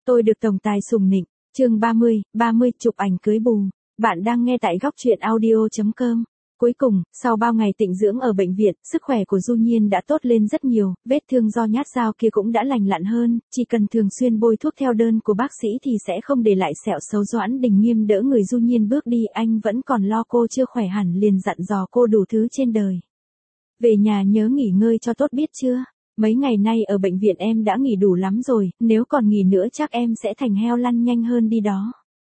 Tôi được tổng tài sủng nịnh. Chương 30 chụp ảnh cưới bù. Bạn đang nghe tại góc truyện audio.com. Cuối cùng, sau bao ngày tịnh dưỡng ở bệnh viện, sức khỏe của Du Nhiên đã tốt lên rất nhiều, vết thương do nhát dao kia cũng đã lành lặn hơn, chỉ cần thường xuyên bôi thuốc theo đơn của bác sĩ thì sẽ không để lại sẹo xấu. Doãn Đình Nghiêm đỡ người Du Nhiên bước đi, anh vẫn còn lo cô chưa khỏe hẳn liền dặn dò cô đủ thứ trên đời. Về nhà nhớ nghỉ ngơi cho tốt biết chưa? Mấy ngày nay ở bệnh viện em đã nghỉ đủ lắm rồi, nếu còn nghỉ nữa chắc em sẽ thành heo lăn nhanh hơn đi đó.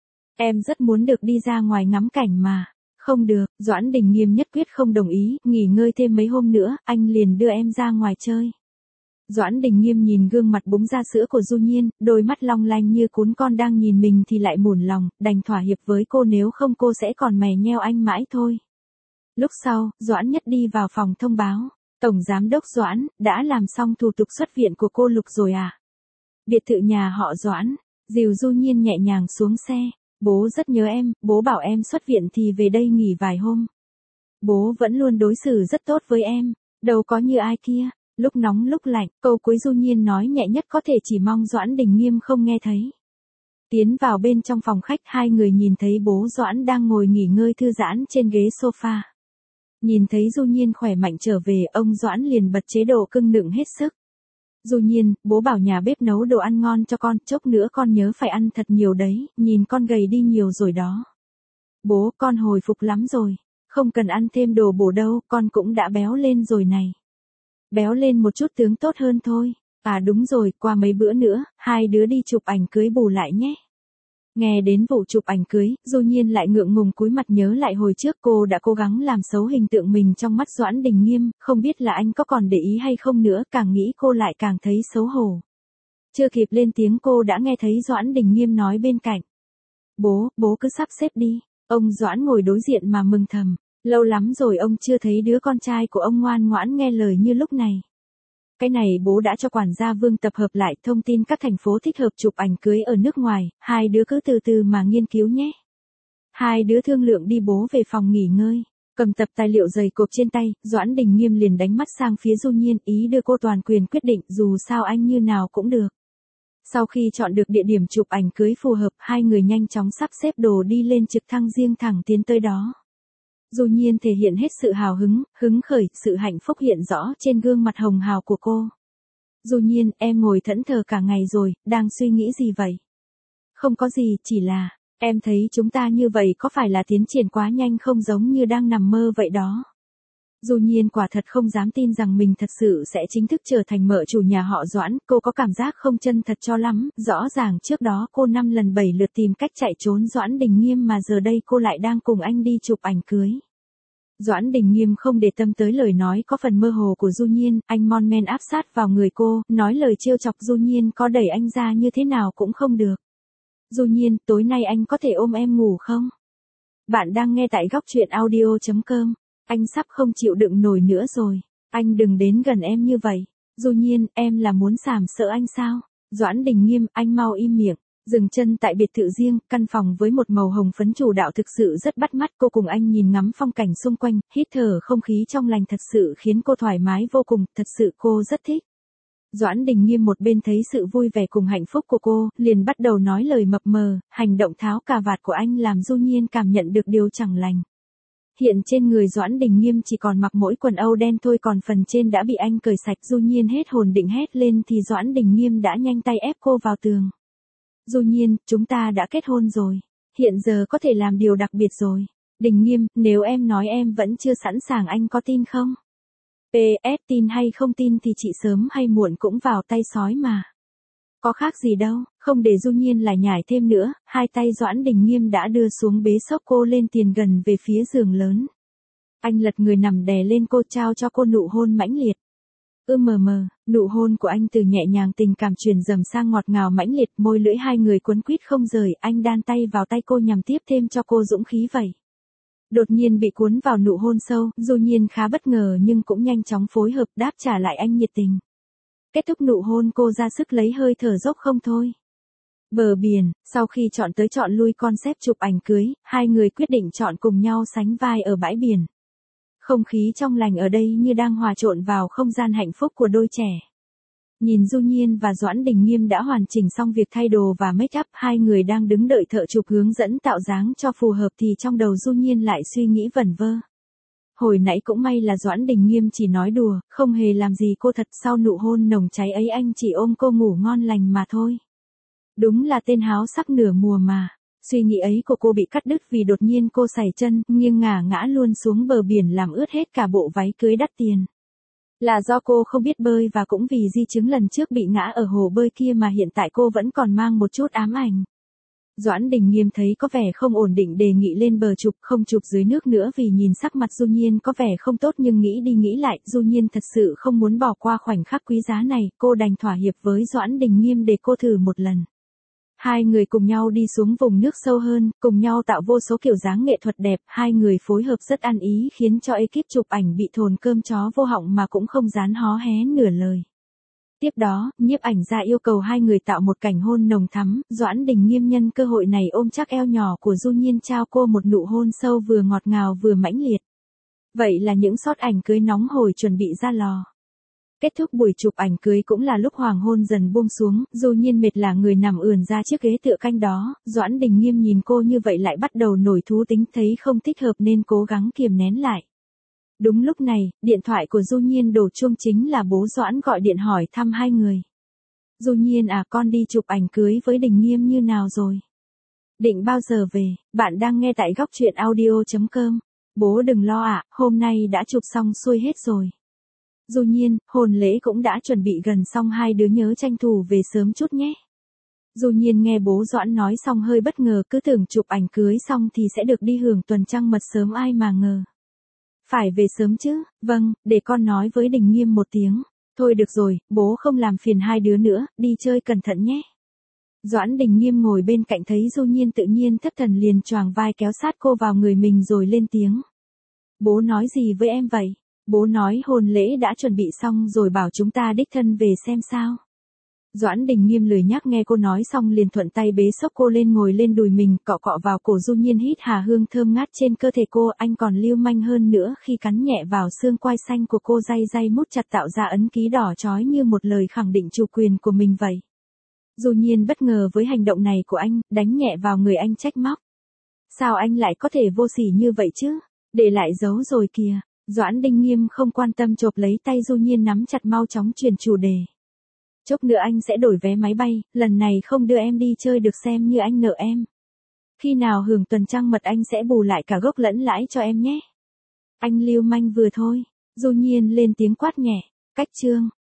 Em rất muốn được đi ra ngoài ngắm cảnh mà. Không được, Doãn Đình Nghiêm nhất quyết không đồng ý, nghỉ ngơi thêm mấy hôm nữa, anh liền đưa em ra ngoài chơi. Doãn Đình Nghiêm nhìn gương mặt búng ra sữa của Du Nhiên, đôi mắt long lanh như cún con đang nhìn mình thì lại mủn lòng, đành thỏa hiệp với cô, nếu không cô sẽ còn mè nheo anh mãi thôi. Lúc sau, Doãn Nhất đi vào phòng thông báo. Tổng giám đốc Doãn, đã làm xong thủ tục xuất viện của cô Lục rồi à? Biệt thự nhà họ Doãn, dìu Du Nhiên nhẹ nhàng xuống xe. Bố rất nhớ em, bố bảo em xuất viện thì về đây nghỉ vài hôm. Bố vẫn luôn đối xử rất tốt với em, đâu có như ai kia, lúc nóng lúc lạnh, câu cuối Du Nhiên nói nhẹ nhất có thể, chỉ mong Doãn Đình Nghiêm không nghe thấy. Tiến vào bên trong phòng khách, hai người nhìn thấy bố Doãn đang ngồi nghỉ ngơi thư giãn trên ghế sofa. Nhìn thấy Du Nhiên khỏe mạnh trở về, ông Doãn liền bật chế độ cưng nựng hết sức. Du Nhiên, bố bảo nhà bếp nấu đồ ăn ngon cho con, chốc nữa con nhớ phải ăn thật nhiều đấy, nhìn con gầy đi nhiều rồi đó. Bố, con hồi phục lắm rồi, không cần ăn thêm đồ bổ đâu, con cũng đã béo lên rồi này. Béo lên một chút tướng tốt hơn thôi. À đúng rồi, qua mấy bữa nữa, hai đứa đi chụp ảnh cưới bù lại nhé. Nghe đến vụ chụp ảnh cưới, Du Nhiên lại ngượng ngùng cúi mặt nhớ lại hồi trước cô đã cố gắng làm xấu hình tượng mình trong mắt Doãn Đình Nghiêm, không biết là anh có còn để ý hay không nữa, càng nghĩ cô lại càng thấy xấu hổ. Chưa kịp lên tiếng cô đã nghe thấy Doãn Đình Nghiêm nói bên cạnh. Bố cứ sắp xếp đi. Ông Doãn ngồi đối diện mà mừng thầm, lâu lắm rồi ông chưa thấy đứa con trai của ông ngoan ngoãn nghe lời như lúc này. Cái này bố đã cho quản gia Vương tập hợp lại thông tin các thành phố thích hợp chụp ảnh cưới ở nước ngoài, hai đứa cứ từ từ mà nghiên cứu nhé. Hai đứa thương lượng đi, bố về phòng nghỉ ngơi. Cầm tập tài liệu dày cộp trên tay, Doãn Đình Nghiêm liền đánh mắt sang phía Du Nhiên, ý đưa cô toàn quyền quyết định, dù sao anh như nào cũng được. Sau khi chọn được địa điểm chụp ảnh cưới phù hợp, hai người nhanh chóng sắp xếp đồ đi lên trực thăng riêng thẳng tiến tới đó. Du Nhiên thể hiện hết sự hào hứng, hứng khởi, sự hạnh phúc hiện rõ trên gương mặt hồng hào của cô. Du Nhiên, em ngồi thẫn thờ cả ngày rồi, đang suy nghĩ gì vậy? Không có gì, chỉ là, em thấy chúng ta như vậy có phải là tiến triển quá nhanh không, giống như đang nằm mơ vậy đó. Du Nhiên quả thật không dám tin rằng mình thật sự sẽ chính thức trở thành mợ chủ nhà họ Doãn, cô có cảm giác không chân thật cho lắm, rõ ràng trước đó cô 5 lần 7 lượt tìm cách chạy trốn Doãn Đình Nghiêm mà giờ đây cô lại đang cùng anh đi chụp ảnh cưới. Doãn Đình Nghiêm không để tâm tới lời nói có phần mơ hồ của Du Nhiên, anh mon men áp sát vào người cô, nói lời trêu chọc. Du Nhiên có đẩy anh ra như thế nào cũng không được. Du Nhiên, tối nay anh có thể ôm em ngủ không? Bạn đang nghe tại góc truyện audio.com. Anh sắp không chịu đựng nổi nữa rồi. Anh đừng đến gần em như vậy. Du Nhiên, em là muốn sàm sỡ anh sao? Doãn Đình Nghiêm, anh mau im miệng. Dừng chân tại biệt thự riêng, căn phòng với một màu hồng phấn chủ đạo thực sự rất bắt mắt. Cô cùng anh nhìn ngắm phong cảnh xung quanh, hít thở không khí trong lành thật sự khiến cô thoải mái vô cùng, thật sự cô rất thích. Doãn Đình Nghiêm một bên thấy sự vui vẻ cùng hạnh phúc của cô, liền bắt đầu nói lời mập mờ, hành động tháo cà vạt của anh làm Du Nhiên cảm nhận được điều chẳng lành. Hiện trên người Doãn Đình Nghiêm chỉ còn mặc mỗi quần âu đen thôi, còn phần trên đã bị anh cởi sạch. Du Nhiên hết hồn định hét lên thì Doãn Đình Nghiêm đã nhanh tay ép cô vào tường. Du Nhiên, chúng ta đã kết hôn rồi. Hiện giờ có thể làm điều đặc biệt rồi. Đình Nghiêm, nếu em nói em vẫn chưa sẵn sàng anh có tin không? PS, tin hay không tin thì chị sớm hay muộn cũng vào tay sói mà. Có khác gì đâu, không để Du Nhiên lại nhải thêm nữa, hai tay Doãn Đình Nghiêm đã đưa xuống bế xốc cô lên tiền gần về phía giường lớn. Anh lật người nằm đè lên cô, trao cho cô nụ hôn mãnh liệt. Nụ hôn của anh từ nhẹ nhàng tình cảm truyền dầm sang ngọt ngào mãnh liệt, môi lưỡi hai người quấn quýt không rời, anh đan tay vào tay cô nhằm tiếp thêm cho cô dũng khí vậy. Đột nhiên bị cuốn vào nụ hôn sâu, Du Nhiên khá bất ngờ nhưng cũng nhanh chóng phối hợp đáp trả lại anh nhiệt tình. Kết thúc nụ hôn cô ra sức lấy hơi thở dốc không thôi. Bờ biển, sau khi chọn tới chọn lui concept chụp ảnh cưới, hai người quyết định chọn cùng nhau sánh vai ở bãi biển. Không khí trong lành ở đây như đang hòa trộn vào không gian hạnh phúc của đôi trẻ. Nhìn Du Nhiên và Doãn Đình Nghiêm đã hoàn chỉnh xong việc thay đồ và make up, hai người đang đứng đợi thợ chụp hướng dẫn tạo dáng cho phù hợp thì trong đầu Du Nhiên lại suy nghĩ vẩn vơ. Hồi nãy cũng may là Doãn Đình Nghiêm chỉ nói đùa, không hề làm gì cô thật, sau nụ hôn nồng cháy ấy anh chỉ ôm cô ngủ ngon lành mà thôi. Đúng là tên háo sắc nửa mùa mà. Suy nghĩ ấy của cô bị cắt đứt vì đột nhiên cô sảy chân, nghiêng ngã luôn xuống bờ biển làm ướt hết cả bộ váy cưới đắt tiền. Là do cô không biết bơi và cũng vì di chứng lần trước bị ngã ở hồ bơi kia mà hiện tại cô vẫn còn mang một chút ám ảnh. Doãn Đình Nghiêm thấy có vẻ không ổn định đề nghị lên bờ chụp, không chụp dưới nước nữa vì nhìn sắc mặt Du Nhiên có vẻ không tốt, nhưng nghĩ đi nghĩ lại, Du Nhiên thật sự không muốn bỏ qua khoảnh khắc quý giá này, cô đành thỏa hiệp với Doãn Đình Nghiêm để cô thử một lần. Hai người cùng nhau đi xuống vùng nước sâu hơn, cùng nhau tạo vô số kiểu dáng nghệ thuật đẹp, hai người phối hợp rất ăn ý khiến cho ekip chụp ảnh bị thồn cơm chó vô họng mà cũng không dám hó hé nửa lời. Tiếp đó, nhiếp ảnh gia yêu cầu hai người tạo một cảnh hôn nồng thắm, Doãn Đình Nghiêm nhân cơ hội này ôm chắc eo nhỏ của Du Nhiên trao cô một nụ hôn sâu vừa ngọt ngào vừa mãnh liệt. Vậy là những shot ảnh cưới nóng hổi chuẩn bị ra lò. Kết thúc buổi chụp ảnh cưới cũng là lúc hoàng hôn dần buông xuống, Du Nhiên mệt là người nằm ườn ra chiếc ghế tựa canh đó, Doãn Đình Nghiêm nhìn cô như vậy lại bắt đầu nổi thú tính, thấy không thích hợp nên cố gắng kiềm nén lại. Đúng lúc này, điện thoại của Du Nhiên đổ chuông, chính là bố Doãn gọi điện hỏi thăm hai người. Du Nhiên à, con đi chụp ảnh cưới với Đình Nghiêm như nào rồi? Định bao giờ về? Bạn đang nghe tại góc truyện audio.com. Bố đừng lo ạ, hôm nay đã chụp xong xuôi hết rồi. Du Nhiên, hôn lễ cũng đã chuẩn bị gần xong, hai đứa nhớ tranh thủ về sớm chút nhé. Du Nhiên nghe bố Doãn nói xong hơi bất ngờ, cứ tưởng chụp ảnh cưới xong thì sẽ được đi hưởng tuần trăng mật sớm, ai mà ngờ. Phải về sớm chứ, vâng, để con nói với Đình Nghiêm một tiếng. Thôi được rồi, bố không làm phiền hai đứa nữa, đi chơi cẩn thận nhé. Doãn Đình Nghiêm ngồi bên cạnh thấy Du Nhiên tự nhiên thất thần liền choàng vai kéo sát cô vào người mình rồi lên tiếng. Bố nói gì với em vậy? Bố nói hôn lễ đã chuẩn bị xong rồi bảo chúng ta đích thân về xem sao. Doãn Đình Nghiêm lười nhắc nghe cô nói xong liền thuận tay bế xốc cô lên ngồi lên đùi mình, cọ cọ vào cổ Du Nhiên, hít hà hương thơm ngát trên cơ thể cô, anh còn lưu manh hơn nữa khi cắn nhẹ vào xương quai xanh của cô, day day mút chặt tạo ra ấn ký đỏ chói như một lời khẳng định chủ quyền của mình vậy. Du Nhiên bất ngờ với hành động này của anh, đánh nhẹ vào người anh trách móc. Sao anh lại có thể vô sỉ như vậy chứ? Để lại dấu rồi kìa. Doãn Đình Nghiêm không quan tâm chộp lấy tay Du Nhiên nắm chặt, mau chóng chuyển chủ đề. Chốc nữa anh sẽ đổi vé máy bay, lần này không đưa em đi chơi được xem như anh nợ em. Khi nào hưởng tuần trăng mật anh sẽ bù lại cả gốc lẫn lãi cho em nhé. Anh lưu manh vừa thôi. Du Nhiên lên tiếng quát nhẹ. Cách chương.